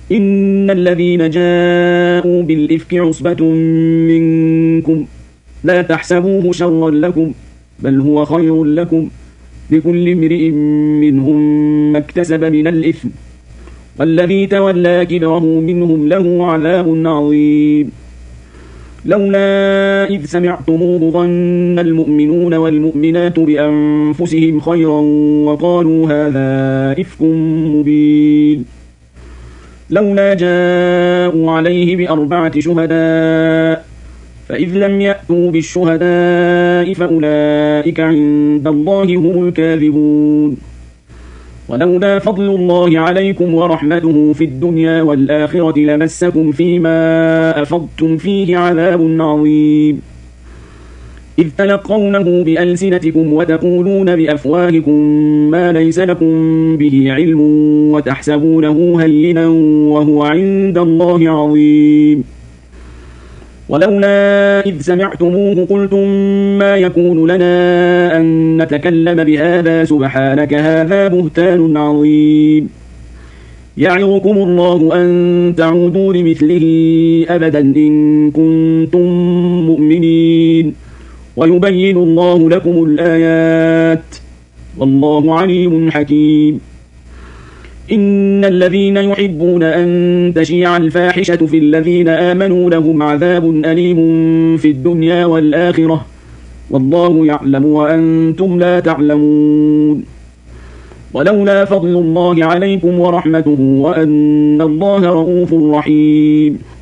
إن الذين جاءوا بالإفك عصبة منكم لا تحسبوه شرا لكم بل هو خير لكم لكل امرئ منهم ما اكتسب من الإثم والذي تولى كبره منهم له عذاب عظيم. لولا إذ سمعتموه ظن المؤمنون والمؤمنات بأنفسهم خيرا وقالوا هذا إفك مبين. لولا جاءوا عليه بأربعة شهداء فإذ لم يأتوا بالشهداء فأولئك عند الله هم الكاذبون. ولولا فضل الله عليكم ورحمته في الدنيا والآخرة لمسكم فيما أفضتم فيه عذاب عظيم إذ تلقونه بألسنتكم وتقولون بأفواهكم ما ليس لكم به علم وتحسبونه هينا وهو عند الله عظيم. ولولا إذ سمعتموه قلتم ما يكون لنا أن نتكلم بهذا سبحانك هذا بهتان عظيم. يعظكم الله أن تعودوا لمثله أبدا إن كنتم مؤمنين ويبين الله لكم الآيات والله عليم حكيم. إن الذين يحبون أن تشيع الفاحشة في الذين آمنوا لهم عذاب أليم في الدنيا والآخرة والله يعلم وأنتم لا تعلمون. ولولا فضل الله عليكم ورحمته وأن الله رؤوف رحيم.